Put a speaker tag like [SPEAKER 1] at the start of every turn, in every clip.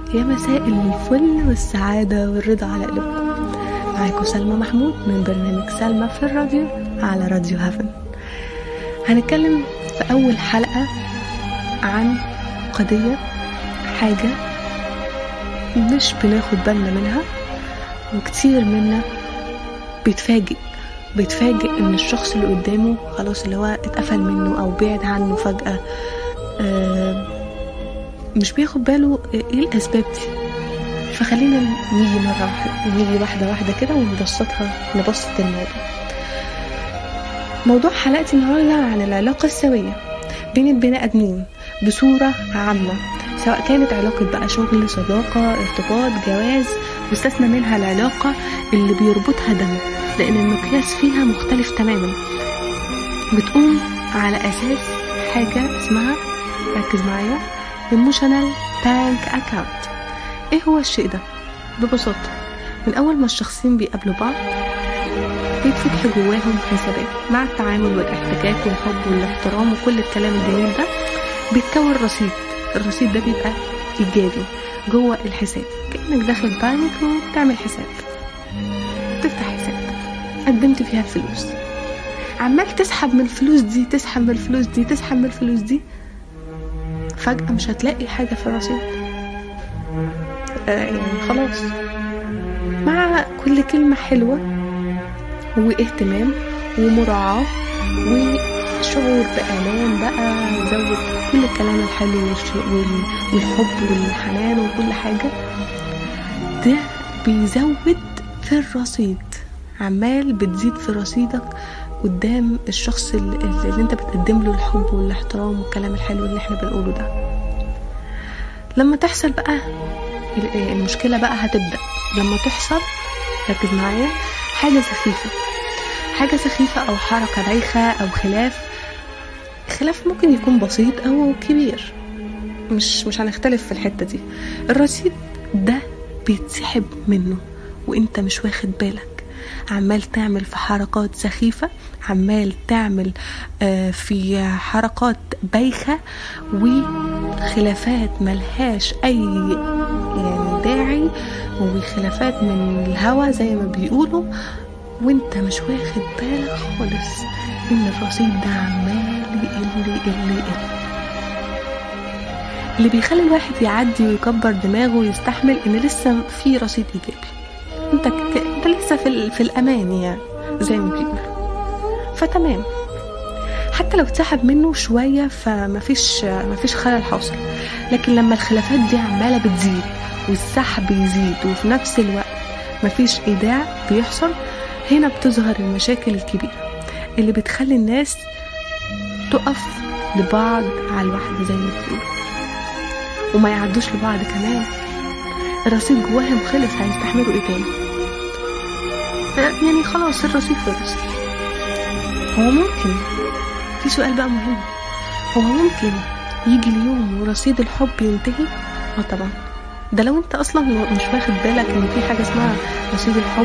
[SPEAKER 1] يا مساء الفل والسعادة والرضا على قلوبكم. معاكم سلمى محمود من برنامج سلمى في الراديو على راديو هافن. هنتكلم في أول حلقة عن قضية، حاجة مش بناخد بالنا منها، وكتير منا بيتفاجئ ان الشخص اللي قدامه خلاص اللي هو اتقفل منه او بعد عنه فجأة، مش بياخد باله ايه الاسباب دي. فخلينا نيجي واحدة كده ونبسط الموضوع. موضوع حلقتي النهارده عن العلاقة السوية بين البني ادمين بصورة عامة، سواء كانت علاقة بقى شغل، صداقة، ارتباط، جواز، واستثنى منها العلاقة اللي بيربطها دم، لان المقياس فيها مختلف تماما. بتقوم على اساس حاجة اسمها، ركز معايا، emotional bank account. ايه هو الشيء ده؟ ببساطة من اول ما الشخصين بيقابلوا بعض بيتفتح جواهم حسابات، مع التعامل والاحتكاك والحب والاحترام وكل الكلام الجميل ده بيتكون رصيد. الرصيد ده بيبقى ايجابي جوه الحساب، كأنك داخل بنك وبتعمل حساب، تفتح حساب قدمت فيها الفلوس، عمال تسحب من الفلوس دي، فجأة مش هتلاقي حاجة في الرصيد. يعني خلاص، مع كل كلمة حلوة واهتمام ومراعاة وشعور بأمان بقى، زود كل الكلام الحلو والحب والحنان وكل حاجة، ده بيزود في الرصيد، عمال بتزيد في رصيدك قدام الشخص اللي انت بتقدم له الحب والاحترام والكلام الحلو اللي احنا بنقوله ده. لما تحصل بقى المشكلة بقى هتبدأ لما تحصل، ركز معايا، حاجة سخيفة او حركة بايخة او خلاف ممكن يكون بسيط او كبير، مش هنختلف في الحتة دي. الرصيد ده بيتسحب منه وانت مش واخد بالك، عمال تعمل في حركات سخيفة، عمال تعمل في حركات بايخة وخلافات ملهاش اي يعني داعي، وخلافات من الهوا زي ما بيقولوا، وانت مش واخد بالك خالص ان الرصيد ده عمال يقل. اللي بيخلي الواحد يعدي ويكبر دماغه ويستحمل ان لسه في رصيد ايجابي، انت لسه في الامان يعني زي ما بيقولوا، فتمام. حتى لو اتسحب منه شوية فمفيش خلل حاصل. لكن لما الخلافات دي عمالة بتزيد والسحب يزيد وفي نفس الوقت مفيش ايداع بيحصل، هنا بتظهر المشاكل الكبيرة اللي بتخلي الناس تقف لبعض على الواحدة زي ما بيقولوا، وما يعدوش لبعض كمان. الرصيد جواهم خلص، هيستحملوا ايه تاني؟ يعني خلاص الرصيد خلص. هو ممكن في سؤال بقى مهم، هو ممكن يجي اليوم ورصيد الحب ينتهي؟ طبعا، ده لو انت اصلا مش واخد بالك ان في حاجة اسمها رصيد الحب.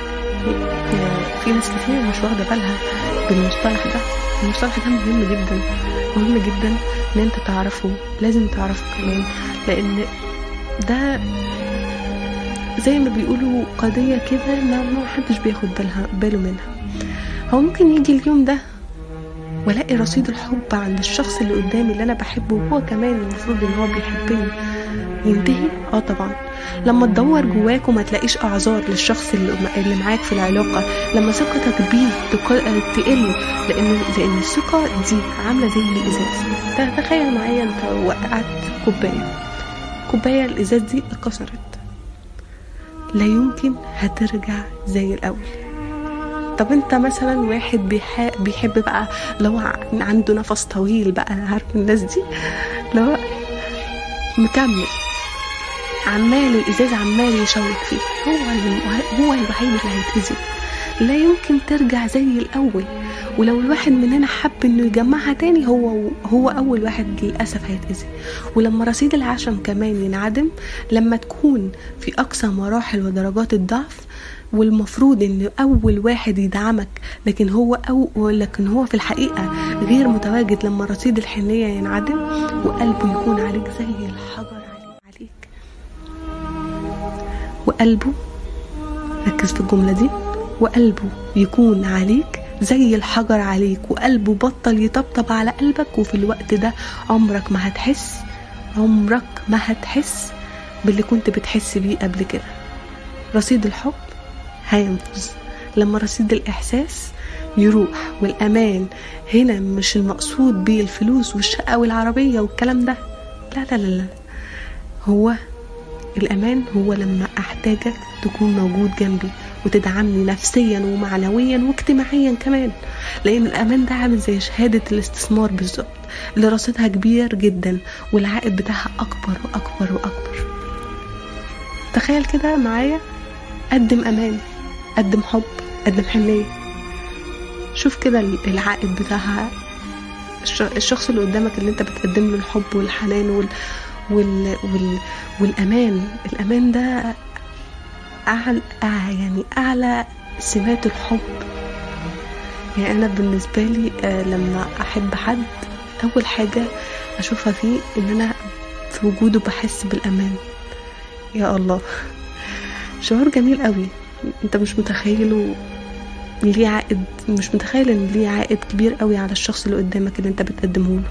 [SPEAKER 1] في ناس كتير مش واخدة بالها بالمصطلح ده. المصطلح ده مهم جدا ان انت تعرفه، لازم تعرفه كمان، لان ده زي ما بيقولوا قضية كده ما حدش بياخد باله منها. هو ممكن يجي اليوم ده ولاقي رصيد الحب عند الشخص اللي قدامي اللي انا بحبه، وهو كمان المفروض ان هو بيحبني، ينتهي؟ طبعا. لما تدور جواك وما تلاقيش اعذار للشخص اللي معاك في العلاقة، لما ثقتك بيه تقل، لان الثقة دي عاملة زي الازاز. تخيل معايا انت وقعت كوباية الازاز دي اتكسرت، لا يمكن هترجع زي الاول. طب انت مثلا واحد بيحب بقى، لو عنده نفس طويل بقى، عارف الناس دي، لو مكمل عمال الازاز عمال يشوك فيه، هو الوحيد اللي هيتأذي، لا يمكن ترجع زي الاول. ولو الواحد مننا حب انه يجمعها تاني، هو اول واحد للاسف هيتأذي. ولما رصيد العشم كمان ينعدم، لما تكون في اقصى مراحل ودرجات الضعف، والمفروض ان اول واحد يدعمك لكن هو في الحقيقة غير متواجد، لما رصيد الحنية ينعدم وقلبه يكون عليك زي الحجر عليك، وقلبه، ركز في الجملة دي، وقلبه يكون عليك زي الحجر عليك، وقلبه بطل يطبطب على قلبك. وفي الوقت ده عمرك ما هتحس باللي كنت بتحس بيه قبل كده. رصيد الحب هينفذ لما رصيد الإحساس يروح. والأمان هنا مش المقصود بيه الفلوس والشقة والعربية والكلام ده، لا لا لا لا. هو الأمان هو لما أحتاجك تكون موجود جنبي وتدعمني نفسيا ومعنويا واجتماعيا كمان، لأن الأمان ده عامل زي شهادة الاستثمار بالظبط اللي رصيدها كبير جدا والعائد بتاعها أكبر وأكبر وأكبر. تخيل كده معايا، قدم أمان، قدم حب، قدم حنية. شوف كده العائد بتاعها، الشخص اللي قدامك اللي انت بتقدم له الحب والحنان والأمان. الأمان ده أعلى سمات الحب. يعني أنا بالنسبة لي لما أحب حد أول حاجة أشوفها فيه إن أنا في وجوده بحس بالأمان. يا الله، شعور جميل قوي. انت مش متخيل ليه عائد، مش متخيل ان ليه عائد كبير قوي على الشخص اللي قدامك اللي انت بتقدمه له.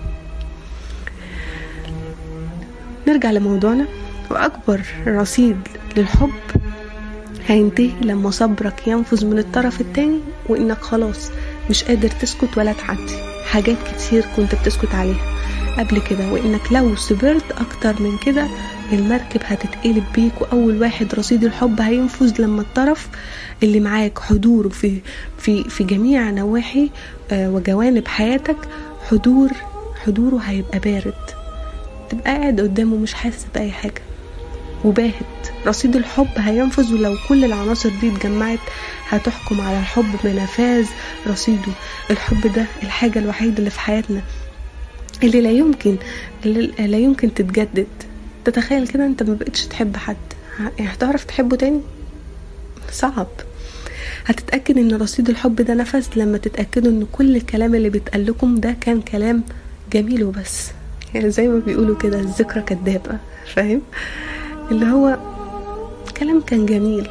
[SPEAKER 1] نرجع لموضوعنا. واكبر رصيد للحب هينتهي لما صبرك ينفذ من الطرف التاني، وانك خلاص مش قادر تسكت ولا تعدي حاجات كتير كنت بتسكت عليها قبل كده، وانك لو صبرت اكتر من كده المركب هتتقلب بيك. واول واحد رصيد الحب هينفذ لما الطرف اللي معاك حضوره في جميع نواحي وجوانب حياتك، حضوره هيبقى بارد، تبقى قاعد قدامه مش حاسس بأي حاجة وباهت. رصيد الحب هينفذ، ولو كل العناصر دي اتجمعت هتحكم على الحب بنفاذ رصيده. الحب ده الحاجة الوحيدة اللي في حياتنا اللي لا يمكن تتجدد. تتخيل كده انت ما بقتش تحب حد، يعني هتعرف تحبه تاني؟ صعب. هتتأكد ان رصيد الحب ده نفذ لما تتأكدوا ان كل الكلام اللي بيتقالكم ده كان كلام جميل وبس. يعني زي ما بيقولوا كده الذكرى كدابة، فاهم؟ اللي هو كلام كان جميل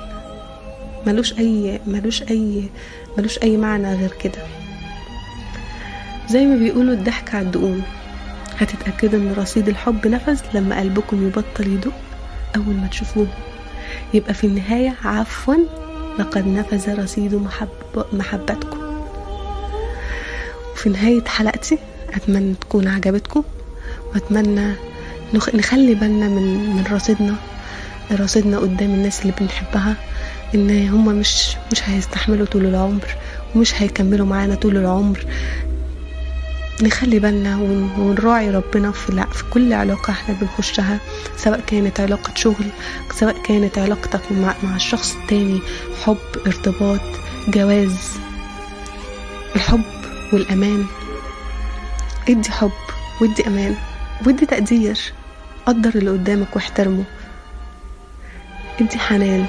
[SPEAKER 1] ملوش اي معنى غير كده. زي ما بيقولوا الضحك على الدقون. هتتأكدوا ان رصيد الحب نفذ لما قلبكم يبطل يدق اول ما تشوفوه. يبقى في النهاية عفوا لقد نفذ رصيد محبتكم. وفي نهاية حلقتي اتمنى تكون عجبتكم، واتمنى نخلي بالنا من رصيدنا قدام الناس اللي بنحبها، ان هما مش هيستحملوا طول العمر ومش هيكملوا معانا طول العمر. نخلي بالنا ونراعي ربنا في كل علاقة احنا بنخشها، سواء كانت علاقة شغل، سواء كانت علاقتك مع الشخص التاني، حب، ارتباط، جواز. الحب والأمان، ادي حب وادي أمان وادي تقدير، قدر اللي قدامك واحترمه، ادي حنان،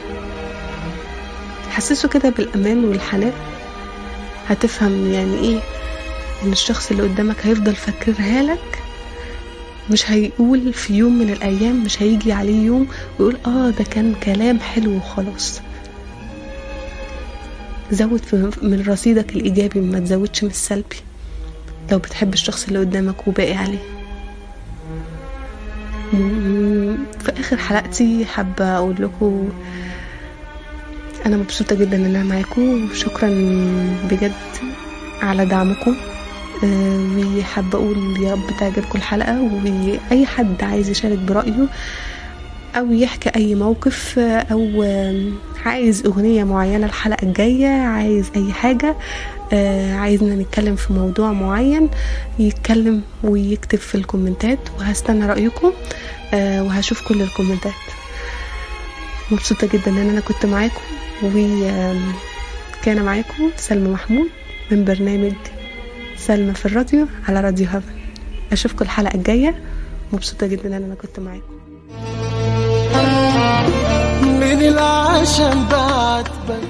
[SPEAKER 1] حسسه كده بالأمان والحنان. هتفهم يعني ايه ان الشخص اللي قدامك هيفضل فاكرها لك، مش هيقول في يوم من الايام، مش هيجي عليه يوم ويقول ده كان كلام حلو وخلاص. زود من رصيدك الايجابي، ما تزودش من السلبي لو بتحب الشخص اللي قدامك وباقي عليه. في اخر حلقتي حابه اقول لكم انا مبسوطه جدا ان انا معاكم، شكرا بجد على دعمكم. وحابه اقول يا رب تعجبكم الحلقه، واي حد عايز يشارك برايه او يحكي اي موقف او عايز اغنيه معينه الحلقه الجايه، عايز اي حاجه، عايزنا نتكلم في موضوع معين، يتكلم ويكتب في الكومنتات، وهستنى رايكم وهشوف كل الكومنتات. مبسوطه جدا ان انا كنت معاكم، وكان معاكم سلمى محمود من برنامج سلمى في الراديو على راديو هافن. اشوفكم الحلقه الجايه. مبسوطه جدا ان انا كنت معاكم.
[SPEAKER 2] من العشم بعتبك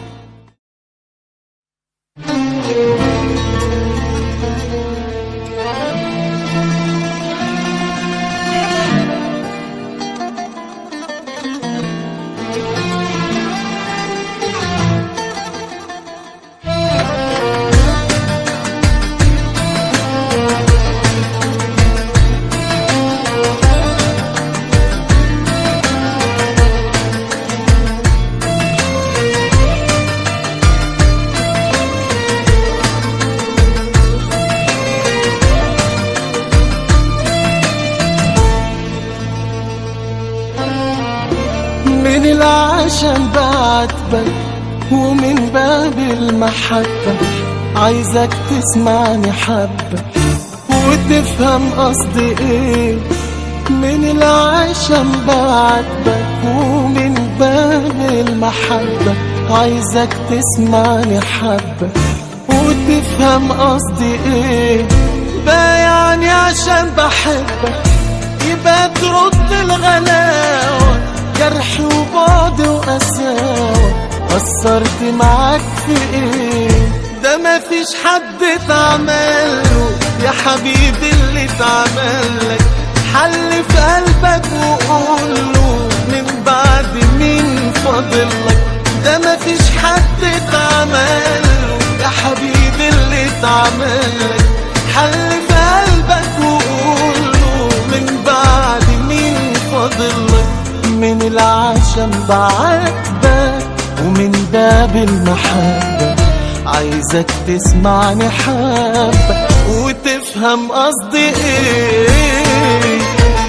[SPEAKER 2] من العشم بعاتبك ومن باب المحبة عايزك تسمعني حبة وتفهم قصدي ايه. من العشم بعاتبك ومن باب المحبة عايزك تسمعني حبة وتفهم قصدي ايه. بقى يعني عشان بحبك يبقى ترد الغلاوة، جرح وبعد وقساوة، قصرت معاك في ايه؟ ده مفيش حد اتعمله يا حبيبي اللي اتعملك، حل في قلبك وقوله من بعد مين فاضلك. ده مفيش حد اتعمله يا حبيبي اللي اتعملك، حل في قلبك وقوله من بعد مين فاضلك. من العشم بعاتبك ومن باب المحبة عايزك تسمعني حبة وتفهم قصدي ايه.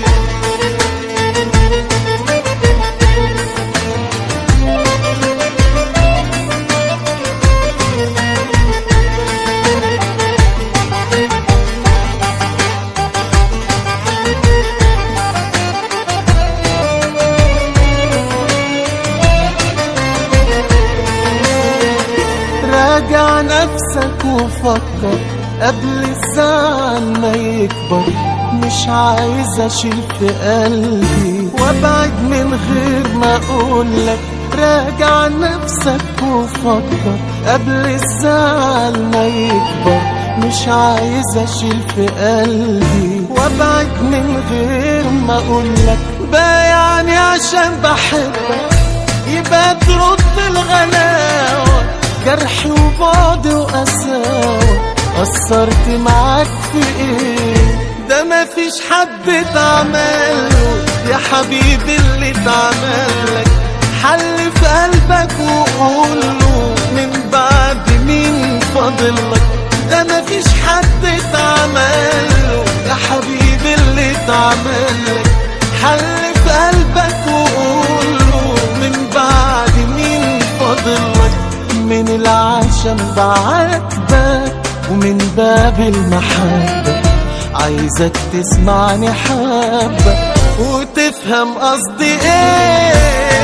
[SPEAKER 2] راجع نفسك وفكر قبل الزعل ما يكبر، مش عايز اشيل في قلبي وابعد من غير ما اقولك. راجع نفسك وفكر قبل الزعل ما يكبر، مش عايز اشيل في قلبي وابعد من غير ما اقولك. بقى يعني عشان بحبك يبقى ترد الغلاوة، جرح وبعد وقساوة، قصرت معاك في ايه؟ ده مفيش حد اتعمله يا حبيبي اللي اتعملك، حل في قلبك وقوله من بعد مين فاضلك. ده مفيش حد اتعمله يا حبيبي اللي اتعملك، حل في قلبك وقوله من بعد مين فاضلك. من العشم بعاتبك ومن باب المحبة عايزك تسمعني حبة وتفهم قصدي ايه.